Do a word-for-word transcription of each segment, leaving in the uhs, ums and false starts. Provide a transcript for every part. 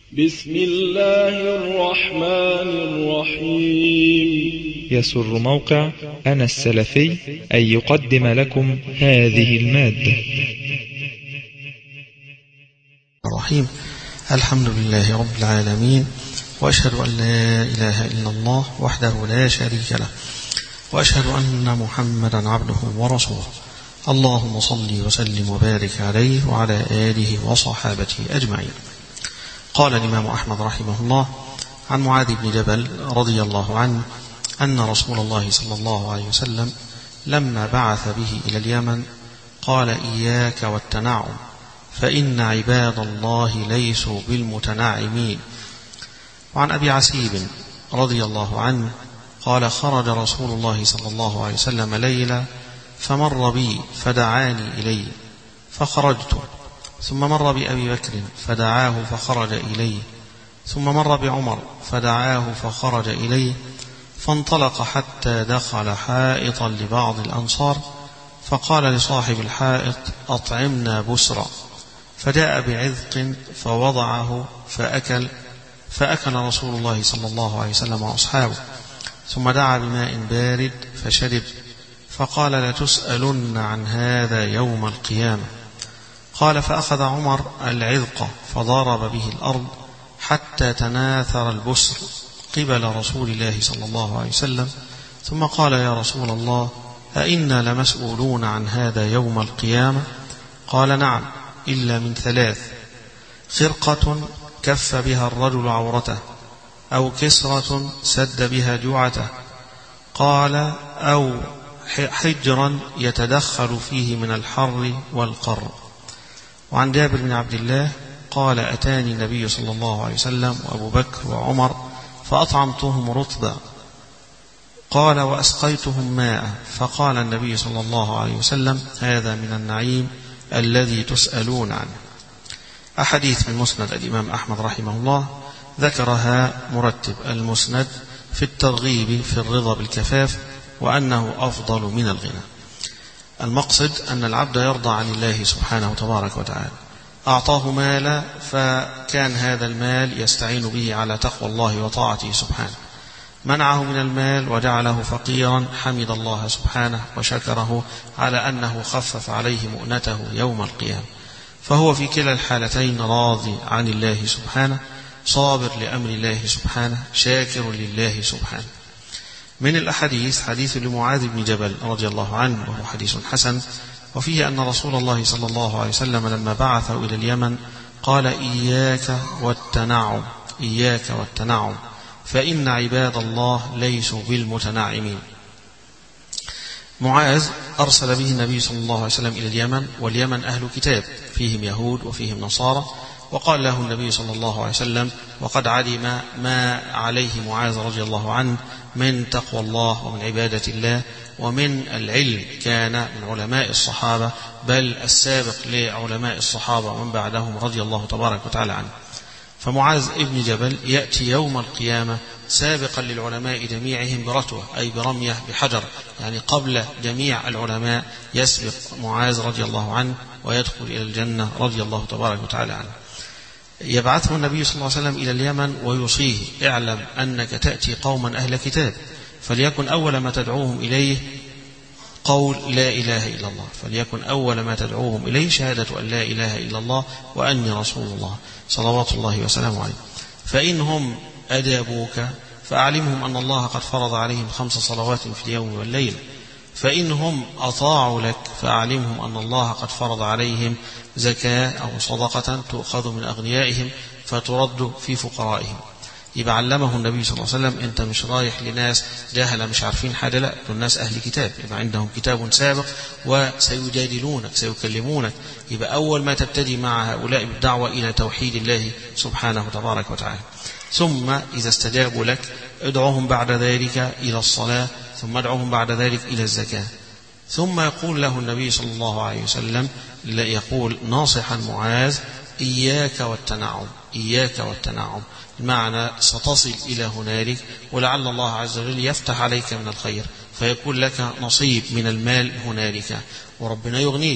بسم الله الرحمن الرحيم. يسر موقع أنا السلفي أن يقدم لكم هذه المادة. الرحيم. الحمد لله رب العالمين، وأشهد أن لا إله إلا الله وحده لا شريك له، وأشهد أن محمدا عبده ورسوله. اللهم صل وسلم وبارك عليه وعلى آله وصحابته أجمعين. قال الإمام أحمد رحمه الله عن معاذ بن جبل رضي الله عنه أن رسول الله صلى الله عليه وسلم لما بعث به إلى اليمن قال: إياك والتنعم، فإن عباد الله ليسوا بالمتنعمين. وعن أبي عسيب رضي الله عنه قال: خرج رسول الله صلى الله عليه وسلم ليلة فمر بي فدعاني إليه فخرجت، ثم مر بأبي بكر فدعاه فخرج إليه، ثم مر بعمر فدعاه فخرج إليه، فانطلق حتى دخل حائطا لبعض الأنصار، فقال لصاحب الحائط: أطعمنا بسرا، فجاء بعذق فوضعه فأكل فأكل رسول الله صلى الله عليه وسلم وأصحابه، ثم دعا بماء بارد فشرب، فقال: لتسألن عن هذا يوم القيامة. قال: فأخذ عمر العذق فضرب به الأرض حتى تناثر البسر قبل رسول الله صلى الله عليه وسلم، ثم قال: يا رسول الله، أئنا لمسؤولون عن هذا يوم القيامة؟ قال: نعم، إلا من ثلاث: خرقة كف بها الرجل عورته، أو كسرة سد بها جوعته، قال: أو حجرا يتدخل فيه من الحر والقر. وعن جابر بن عبد الله قال: أتاني النبي صلى الله عليه وسلم وأبو بكر وعمر فأطعمتهم رطبا، قال: وأسقيتهم ماء، فقال النبي صلى الله عليه وسلم: هذا من النعيم الذي تسألون عنه. أحاديث من مسند الإمام أحمد رحمه الله ذكرها مرتب المسند في الترغيب في الرضا بالكفاف، وأنه أفضل من الغنى. المقصد أن العبد يرضى عن الله سبحانه تبارك وتعالى، أعطاه مالا فكان هذا المال يستعين به على تقوى الله وطاعته سبحانه، منعه من المال وجعله فقيرا، حمد الله سبحانه وشكره على أنه خفف عليه مؤنته يوم القيامة، فهو في كلا الحالتين راضي عن الله سبحانه، صابر لأمر الله سبحانه، شاكر لله سبحانه. من الأحاديث حديث لمعاذ بن جبل رضي الله عنه، وهو حديث حسن، وفيه أن رسول الله صلى الله عليه وسلم لما بعثه إلى اليمن قال: إياك والتنعم، إياك والتنعم، فإن عباد الله ليسوا بالمتنعمين. معاذ أرسل به النبي صلى الله عليه وسلم إلى اليمن، واليمن أهل كتاب، فيهم يهود وفيهم نصارى، وقال له النبي صلى الله عليه وسلم وقد علم ما عليه معاذ رضي الله عنه من تقوى الله ومن عبادة الله ومن العلم، كان من علماء الصحابة، بل السابق لعلماء الصحابة ومن بعدهم رضي الله تبارك وتعالى عنه. فمعاذ ابن جبل يأتي يوم القيامة سابقا للعلماء جميعهم برتوة، أي برمية بحجر، يعني قبل جميع العلماء يسبق معاذ رضي الله عنه ويدخل إلى الجنة رضي الله تبارك وتعالى عنه. يبعثه النبي صلى الله عليه وسلم إلى اليمن ويوصيه: اعلم أنك تأتي قوما أهل كتاب، فليكن أول ما تدعوهم إليه قول لا إله إلا الله، فليكن أول ما تدعوهم إليه شهادة أن لا إله إلا الله وأني رسول الله صلوات الله وسلامه عليه. فإنهم أجابوك فأعلمهم أن الله قد فرض عليهم خمس صلوات في اليوم والليلة، فإنهم أطاعوا لك فأعلمهم أن الله قد فرض عليهم زكاة أو صدقة تؤخذ من أغنيائهم فترد في فقرائهم. يبقى علمه النبي صلى الله عليه وسلم: أنت مش رايح لناس جاهلة مش عارفين حاجة، لا، دول ناس أهل كتاب، يبقى عندهم كتاب سابق وسيجادلونك سيكلمونك. يبقى أول ما تبتدي مع هؤلاء بالدعوة إلى توحيد الله سبحانه تبارك وتعالى، ثم إذا استجابوا لك ادعوهم بعد ذلك إلى الصلاة، ثم ادعوهم بعد ذلك إلى الزكاة. ثم يقول له النبي صلى الله عليه وسلم، يقول ناصحا معاذ: إياك والتنعم، إياك والتنعم، المعنى ستصل إلى هنالك، ولعل الله عز وجل يفتح عليك من الخير، فيكون لك نصيب من المال هنالك، وربنا يغنيك،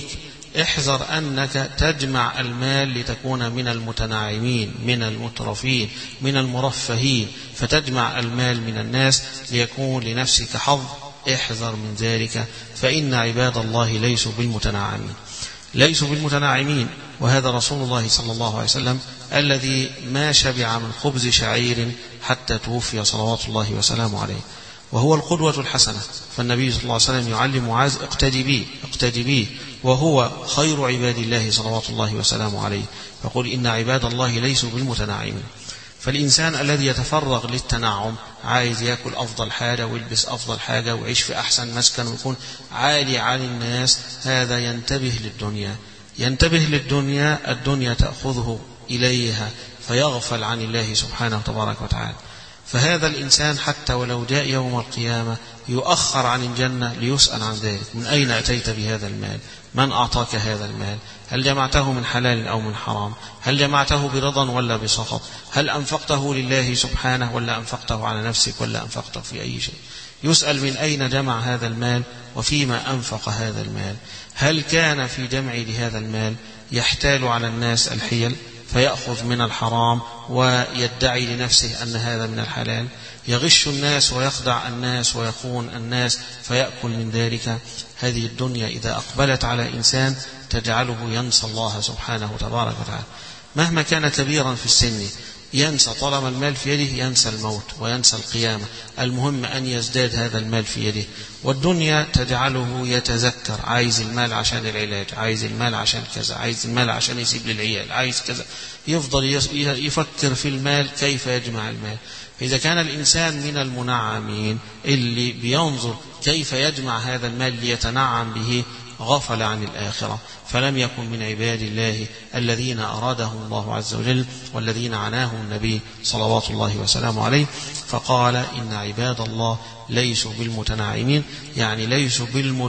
احذر أنك تجمع المال لتكون من المتناعمين من المترفين من المرفهين، فتجمع المال من الناس ليكون لنفسك حظ. احذر من ذلك، فإن عباد الله ليسوا بالمتناعمين ليسوا بالمتناعمين وهذا رسول الله صلى الله عليه وسلم الذي ما شبع من خبز شعير حتى توفي صلوات الله وسلامه عليه، وهو القدوة الحسنة. فالنبي صلى الله عليه وسلم يعلم معاذ اقتدي به اقتدي به وهو خير عباد الله صلوات الله وسلامه عليه، يقول إن عباد الله ليسوا بالمتناعمين. فالإنسان الذي يتفرغ للتنعم، عايز يأكل أفضل حاجة ويلبس أفضل حاجة ويعيش في أحسن مسكن ويكون عالي عن الناس، هذا ينتبه للدنيا ينتبه للدنيا الدنيا تأخذه إليها فيغفل عن الله سبحانه تبارك وتعالى. فهذا الإنسان حتى ولو جاء يوم القيامة يؤخر عن الجنة ليسأل عن ذلك: من أين أتيت بهذا المال؟ من أعطاك هذا المال؟ هل جمعته من حلال أو من حرام؟ هل جمعته برضا ولا بسخط؟ هل أنفقته لله سبحانه ولا أنفقته على نفسك ولا أنفقته في أي شيء؟ يسأل من أين جمع هذا المال وفيما أنفق هذا المال. هل كان في جمع لهذا المال يحتال على الناس الحيل فيأخذ من الحرام ويدعي لنفسه أن هذا من الحلال؟ يغش الناس ويخدع الناس ويخون الناس فيأكل من ذلك. هذه الدنيا إذا أقبلت على إنسان تجعله ينسى الله سبحانه تبارك وتعالى، مهما كان كبيرا في السن ينسى. طالما المال في يده ينسى الموت وينسى القيامة، المهم أن يزداد هذا المال في يده. والدنيا تجعله يتذكر، عايز المال عشان العلاج، عايز المال عشان كذا، عايز المال عشان يسيب للعيال، عايز كذا، يفضل يفكر في المال كيف يجمع المال. إذا كان الإنسان من المنعمين اللي بينظر كيف يجمع هذا المال ليتنعم به، غفل عن الآخرة، فلم يكن من عباد الله الذين أرادهم الله عز وجل والذين عناهم النبي صلوات الله وسلامه عليه. فقال: إن عباد الله ليسوا بالمتناعمين، يعني ليسوا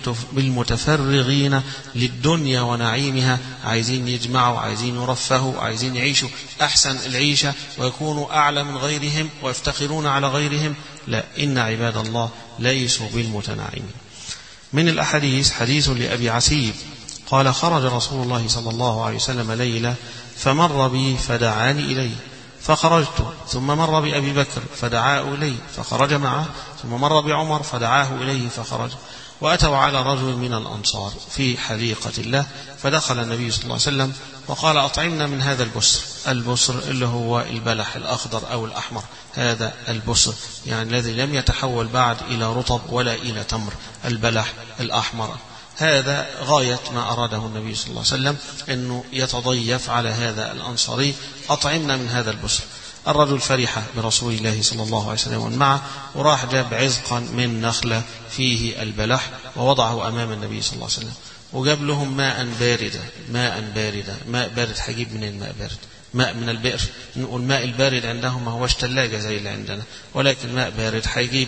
بالمتفرغين للدنيا ونعيمها، عايزين يجمعوا، عايزين يرفهوا، عايزين يعيشوا أحسن العيشة ويكونوا أعلى من غيرهم ويفتخرون على غيرهم. لا، إن عباد الله ليسوا بالمتناعمين. من الأحاديث حديث لأبي عسيب قال: خرج رسول الله صلى الله عليه وسلم ليلة فمر بي فدعاني إليه فخرجت، ثم مر بأبي بكر فدعاه إليه فخرج معه، ثم مر بعمر فدعاه إليه فخرج، وأتوا على رجل من الأنصار في حديقة الله، فدخل النبي صلى الله عليه وسلم وقال: أطعمنا من هذا البسر. البسر اللي هو البلح الأخضر أو الأحمر، هذا البسر يعني الذي لم يتحول بعد إلى رطب ولا إلى تمر، البلح الأحمر. هذا غاية ما أراده النبي صلى الله عليه وسلم، أنه يتضيف على هذا الأنصاري: أطعمنا من هذا البسر. الرجل فرح برسول الله صلى الله عليه وسلم ومعه، وراح جاب عزقا من نخلة فيه البلح ووضعه أمام النبي صلى الله عليه وسلم، وجاب لهم ماء باردة ماء باردة ماء بارد. هجيب من الماء بارد؟ ماء من البئر. والماء البارد عندهم ما هوش ثلاجة زي اللي عندنا، ولكن ماء بارد. هيجيب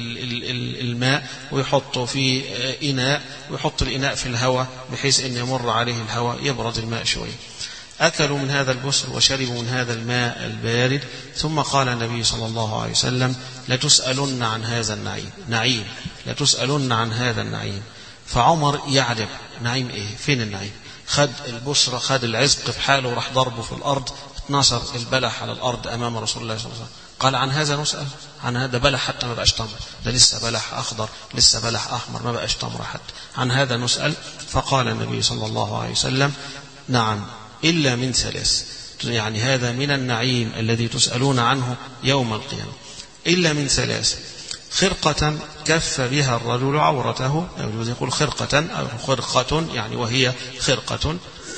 الماء ويحطه في إناء، ويحط الإناء في الهواء بحيث أن يمر عليه الهواء يبرد الماء شوي. أكلوا من هذا البسر وشربوا من هذا الماء البارد. ثم قال النبي صلى الله عليه وسلم: لتسألن عن هذا النعيم نعيم لتسألن عن هذا النعيم. فعمر يعجب: نعيم إيه؟ فين النعيم؟ خد البسرة، خد العزق بحاله وراح ضربه في الأرض، اتنصر البلح على الأرض أمام رسول الله صلى الله عليه وسلم. قال: عن هذا نسأل؟ عن هذا بلح حتى ما بقاش تمر، ده لسه بلح أخضر، لسه بلح أحمر، ما بقاش تمر حتى. عن هذا نسأل؟ فقال النبي صلى الله عليه وسلم: نعم، إلا من ثلاث. يعني هذا من النعيم الذي تسألون عنه يوم القيامة. إلا من ثلاث: خرقة كف بها الرجل عورته، يجوز يقول خرقة أو خرقة يعني وهي خرقة،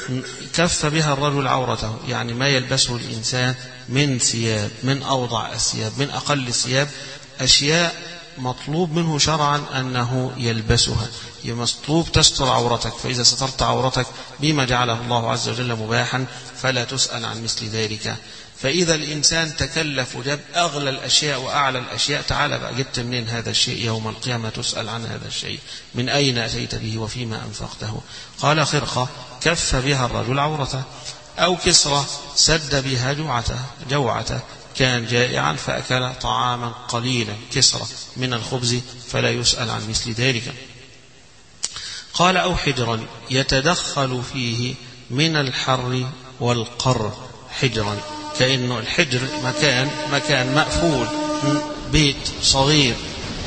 كف بها الرجل عورته، يعني ما يلبسه الإنسان من ثياب، من أوضع الثياب، من أقل الثياب، أشياء مطلوب منه شرعا أنه يلبسها، مطلوب تستر عورتك. فإذا سترت عورتك بما جعله الله عز وجل مباحا فلا تسأل عن مثل ذلك. فإذا الإنسان تكلف وجاب أغلى الأشياء وأعلى الأشياء، تعالى بقى جبت منين هذا الشيء؟ يوم القيامة تسأل عن هذا الشيء، من أين أتيت به وفيما أنفقته. قال: خرقة كف بها الرجل عورته. أو كسرة سد بها جوعته جوعته كان جائعا فأكل طعاما قليلا، كسرة من الخبز، فلا يسأل عن مثل ذلك. قال أو حجرا يتدخل فيه من الحر والقر. حجرا كأنه الحجر مكان مكان مقفول، بيت صغير.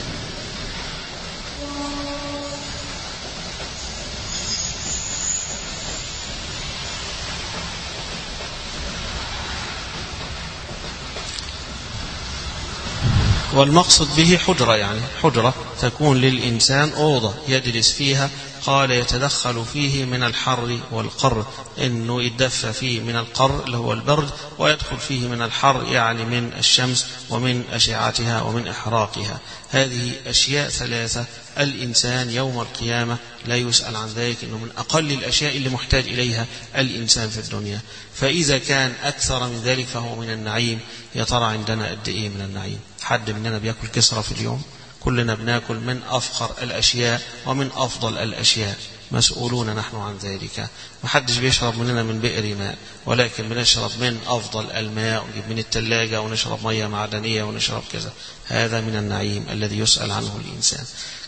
والمقصد به حجرة، يعني حجرة تكون للإنسان أوضة يجلس فيها. قال يتدخل فيه من الحر والقر، إنه يتدفى فيه من القر اللي هو البرد، ويدخل فيه من الحر يعني من الشمس ومن أشعتها ومن إحراقها. هذه أشياء ثلاثة الإنسان يوم القيامة لا يسأل عن ذلك، إنه من أقل الأشياء اللي محتاج إليها الإنسان في الدنيا. فإذا كان أكثر من ذلك فهو من النعيم. يا ترى عندنا قد إيه من النعيم؟ حد مننا بيأكل كسرة في اليوم؟ كلنا بناكل من أفخر الأشياء ومن أفضل الأشياء، مسؤولون نحن عن ذلك. محدش بيشرب مننا من بئر ماء، ولكن بنشرب من أفضل الماء، ونجيب من الثلاجة ونشرب مياه معدنية ونشرب كذا. هذا من النعيم الذي يسأل عنه الإنسان.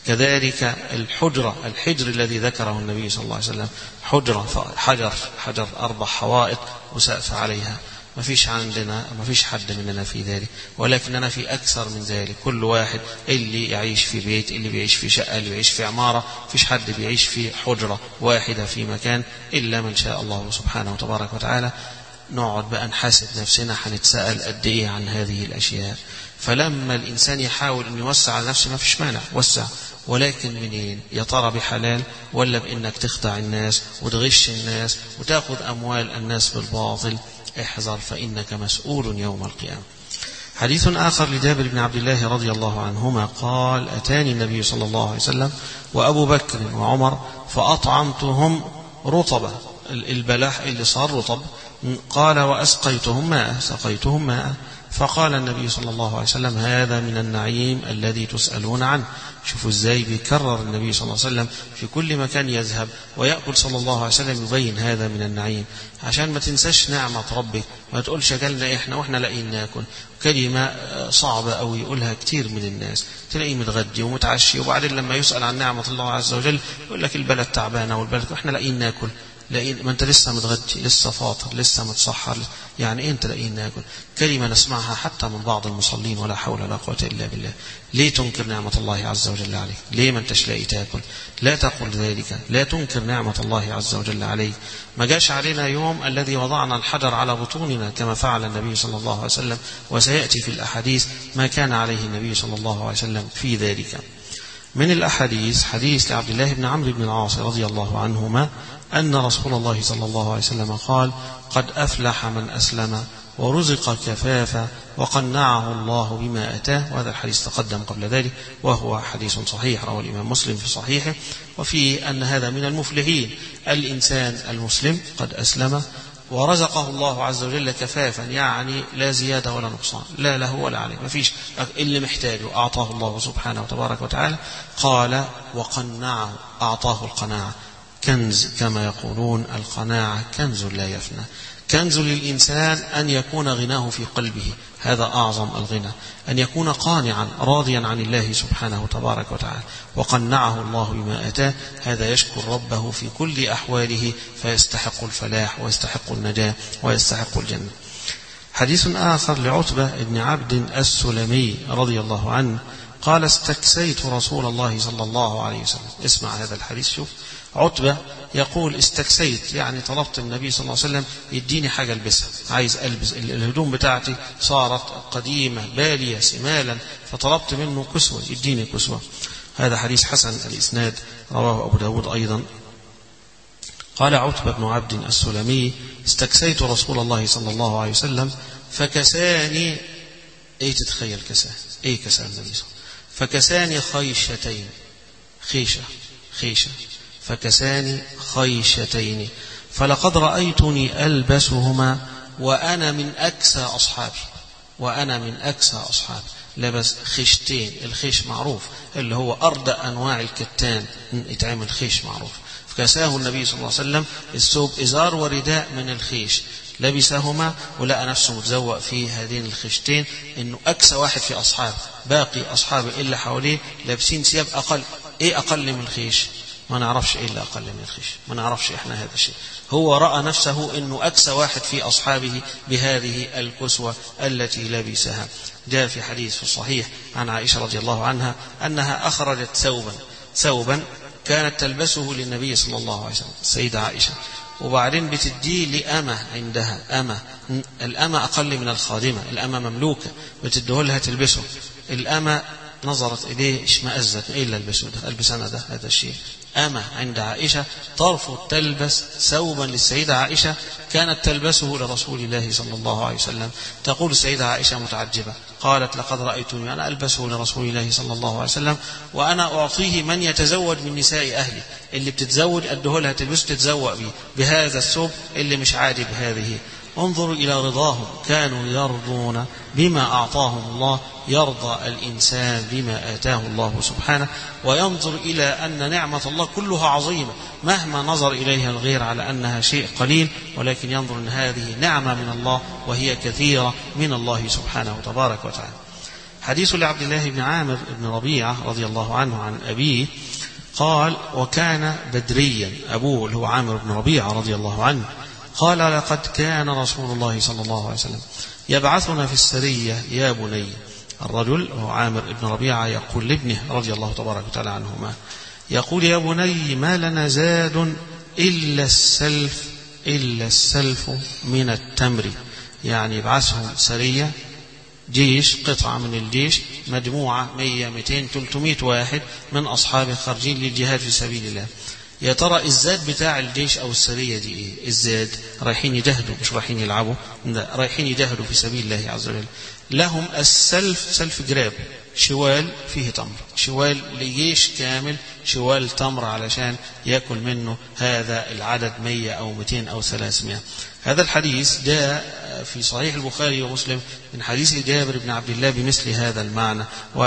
كذلك الحجرة، الحجر الذي ذكره النبي صلى الله عليه وسلم، حجرة حجر حجر أربع حوائط وسقف عليها. ما فيش عندنا ما فيش حد مننا في ذلك، ولكننا في أكثر من ذلك. كل واحد اللي يعيش في بيت، اللي بيعيش في شقة، اللي بيعيش في عمارة، فيش حد بيعيش في حجرة واحدة في مكان إلا من شاء الله سبحانه وتبارك وتعالى. نقعد بقى نحاسب نفسنا، هنتسأل قد إيه عن هذه الأشياء. فلما الإنسان يحاول أن يوسع على نفسه ما فيش مانع، وسع، ولكن منين؟ يا ترى بحلال ولا بإنك تخدع الناس وتغش الناس وتأخذ أموال الناس بالباطل؟ احذر فإنك مسؤول يوم القيامة. حديث آخر لجابر بن عبد الله رضي الله عنهما قال أتاني النبي صلى الله عليه وسلم وأبو بكر وعمر فأطعمتهم رطبة، البلح اللي صار رطب. قال وأسقيتهم ماء، سقيتهم ماء. فقال النبي صلى الله عليه وسلم هذا من النعيم الذي تسألون عنه. شوفوا ازاي بيكرر النبي صلى الله عليه وسلم في كل مكان يذهب ويأكل صلى الله عليه وسلم يبين هذا من النعيم، عشان ما تنساش نعمة ربك، ما تقولش جالنا احنا واحنا لاقيين ناكل. كلمة صعبة أو يقولها كتير من الناس، تلاقيه متغدي ومتعشي، وبعدين لما يسأل عن نعمة الله عز وجل يقول لك البلد تعبانة والبلد واحنا لاقيين ناكل. لأن ما أنت لسه متغدي، لسه فاطر، لسه متسحر، يعني إيه أنت لاقيين ناكل؟ كلمة نسمعها حتى من بعض المصلين ولا حول ولا قوة إلا بالله. ليه تنكر نعمة الله عز وجل عليك؟ ليه ما أنتش لاقي تاكل؟ لا تقل ذلك، لا تنكر نعمة الله عز وجل عليك. ما جاش علينا يوم الذي وضعنا الحجر على بطوننا كما فعل النبي صلى الله عليه وسلم، وسيأتي في الأحاديث ما كان عليه النبي صلى الله عليه وسلم في ذلك. من الأحاديث حديث لعبد الله بن عمرو بن العاص رضي الله عنهما أن رسول الله صلى الله عليه وسلم قال قد أفلح من أسلم ورزق كفافا وقنعه الله بما أتاه. وهذا الحديث تقدم قبل ذلك وهو حديث صحيح رواه الإمام مسلم في صحيحه، وفيه أن هذا من المفلحين. الإنسان المسلم قد أسلم ورزقه الله عز وجل كفافا، يعني لا زيادة ولا نقصان، لا له ولا عليه، ما فيش اللي محتاجه أعطاه الله سبحانه وتبارك وتعالى. قال وقنعه، أعطاه القناعة، كنز كما يقولون القناعة كنز لا يفنى. كنز للإنسان أن يكون غناه في قلبه، هذا أعظم الغنى، أن يكون قانعا راضيا عن الله سبحانه وتبارك وتعالى. وقنعه الله بما أتاه، هذا يشكر ربه في كل أحواله فيستحق الفلاح ويستحق النجاة ويستحق الجنة. حديث آخر لعتبة بن عبد السلمي رضي الله عنه قال استكسيت رسول الله صلى الله عليه وسلم. اسمع هذا الحديث، شوف عتبة يقول استكسيت، يعني طلبت النبي صلى الله عليه وسلم يديني حاجة البسها، عايز ألبس الهدوم بتاعتي صارت قديمة بالية سمالا، فطلبت منه كسوة، يديني كسوة. هذا حديث حسن الإسناد رواه أبو داود أيضا. قال عتبة بن عبد السلمي استكسيت رسول الله صلى الله عليه وسلم فكساني، ايه تتخيل كساه، ايه كساه النبي صلى الله عليه وسلم؟ فكساني خيشتين، خيشة خيشة فكساني خيشتين فلقد رأيتني ألبسهما وأنا من أكسى أصحابي، وأنا من أكسى أصحابي. لبس خيشتين، الخيش معروف اللي هو أردى أنواع الكتان يتعمل خيش معروف. فكساه النبي صلى الله عليه وسلم الثوب إزار ورداء من الخيش، لبسهما ولقى نفسه متزوق في هذين الخيشتين، إنه أكسى واحد في أصحابه، باقي أصحابه اللي حواليه لابسين ثياب أقل. إيه أقل من الخيش؟ ما نعرفش إيه اللي أقل من الخشية، ما نعرفش إحنا هذا الشيء. هو رأى نفسه إنه أكسى واحد في أصحابه بهذه الكسوة التي لبسها. جاء في حديث في الصحيح عن عائشة رضي الله عنها أنها أخرجت ثوبا ثوبا كانت تلبسه للنبي صلى الله عليه وسلم، السيدة عائشة، وبعدين بتديه لأمة عندها، أمة، الأمة أقل من الخادمة، الأمة مملوكة، بتديه لها تلبسه. الأمة نظرت إليه اشمأزت، إيه اللي ألبسه ده؟ ألبس أنا ده؟ هذا الشيء. أمة عند عائشة ترفض تلبس ثوبا للسيدة عائشة كانت تلبسه لرسول الله صلى الله عليه وسلم. تقول السيدة عائشة متعجبة قالت لقد رأيتني أنا ألبسه لرسول الله صلى الله عليه وسلم وأنا أعطيه من يتزوج من نساء أهلي، اللي بتتزوج أده لها تلبسه تتزوق به بهذا الثوب اللي مش عادي بهذه. انظروا إلى رضاهم، كانوا يرضون بما أعطاهم الله، يرضى الإنسان بما آتاه الله سبحانه، وينظر إلى أن نعمة الله كلها عظيمة مهما نظر إليها الغير على أنها شيء قليل، ولكن ينظر أن هذه نعمة من الله وهي كثيرة من الله سبحانه تبارك وتعالى. حديث لعبد الله بن عامر بن ربيعة رضي الله عنه عن أبيه قال: وكان بدريا، أبوه اللي هو عامر بن ربيعة رضي الله عنه قال: لقد كان رسول الله صلى الله عليه وسلم يبعثنا في السرية يا بني. الرجل هو عامر بن ربيعة يقول لابنه رضي الله تبارك وتعالى عنهما، يقول: يا بني ما لنا زاد إلا السلف إلا السلف من التمر. يعني يبعثهم سرية، جيش، قطعة من الجيش، مجموعة مية مئتين ثلاثمائة واحد من أصحابه خارجين للجهاد في سبيل الله. يا ترى الزاد بتاع الجيش أو السرية دي إيه؟ الزاد رايحين يجاهدوا، مش رايحين يلعبوا، رايحين يجاهدوا في سبيل الله عز وجل. لهم السلف، سلف جراب، شوال فيه تمر، شوال لجيش كامل، شوال تمر علشان يأكل منه هذا العدد مية أو مئتين أو ثلاثمائة. هذا الحديث جاء في صحيح البخاري ومسلم من حديث جابر بن عبد الله بمثل هذا المعنى،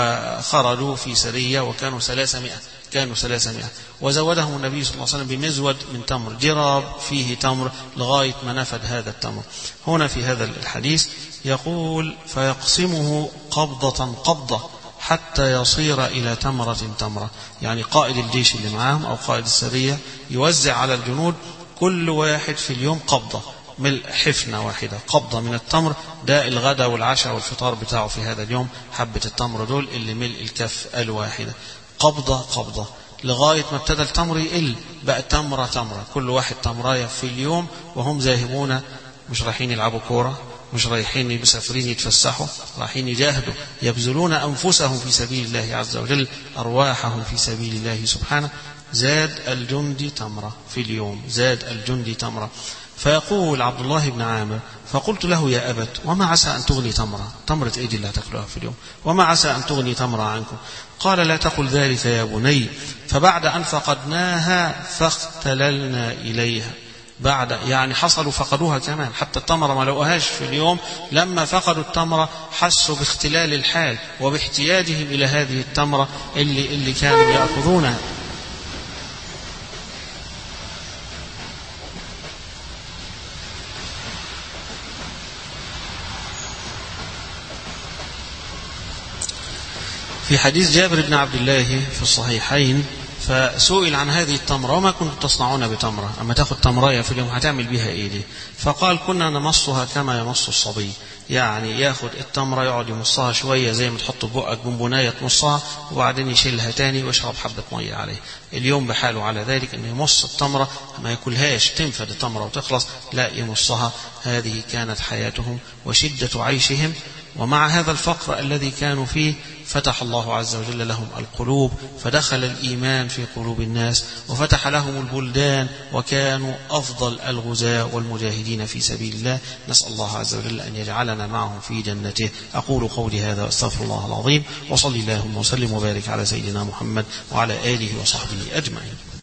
وخرجوا في سرية وكانوا ثلاثمائة، كانوا ثلاثمائة، وزودهم النبي صلى الله عليه وسلم بمزود من تمر، جراب فيه تمر لغاية ما نفد هذا التمر. هنا في هذا الحديث يقول: فيقسمه قبضة قبضة حتى يصير إلى تمرة تمرة. يعني قائد الجيش اللي معاهم أو قائد السرية يوزع على الجنود كل واحد في اليوم قبضة، ملء حفنة واحدة، قبضة من التمر، ده الغداء والعشاء والفطار بتاعه في هذا اليوم، حبة التمر دول اللي ملء الكف الواحدة، قبضة قبضة، لغاية ما ابتدى التمر يقل، بقى تمرة تمرة، كل واحد تمراية في اليوم، وهم ذاهبون، مش رايحين يلعبوا كورة، مش رايحين مسافرين يتفسحوا، رايحين يجاهدوا، يبذلون أنفسهم في سبيل الله عز وجل، أرواحهم في سبيل الله سبحانه. زاد الجندي تمرة في اليوم، زاد الجندي تمرة. فيقول عبد الله بن عامر: فقلت له: يا أبت، وما عسى أن تغني تمرة، تمرة إيدي اللي هتاكلوها في اليوم، وما عسى أن تغني تمرة عنكم؟ قال: لا تقل ذلك يا بني، فبعد أن فقدناها فاختللنا إليها. بعد يعني حصلوا فقدوها كمان، حتى التمرة ما لقوهاش في اليوم، لما فقدوا التمرة حسوا باختلال الحال وباحتياجهم إلى هذه التمرة اللي, اللي كانوا يأخذونها. في حديث جابر بن عبد الله في الصحيحين فسئل عن هذه التمرة: وما كنتم تصنعون بتمرة؟ أما تأخذ تمراية في اليوم هتعمل بها إيه دي؟ فقال: كنا نمصها كما يمص الصبي، يعني ياخد التمرة يقعد يمصها شوية زي ما تحط بقك بونبوناية تمصها، وبعدين يشيلها تاني ويشرب حبة مية عليه. اليوم بحاله على ذلك أنه يمص التمرة، ما ياكلهاش تنفد التمرة وتخلص، لا يمصها. هذه كانت حياتهم وشدة عيشهم. ومع هذا الفقر الذي كانوا فيه فتح الله عز وجل لهم القلوب، فدخل الإيمان في قلوب الناس، وفتح لهم البلدان، وكانوا أفضل الغزاة والمجاهدين في سبيل الله. نسأل الله عز وجل أن يجعلنا معهم في جنته. أقول قولي هذا واستغفر الله العظيم، وصلي اللهم وسلم وبارك على سيدنا محمد وعلى آله وصحبه أجمعين.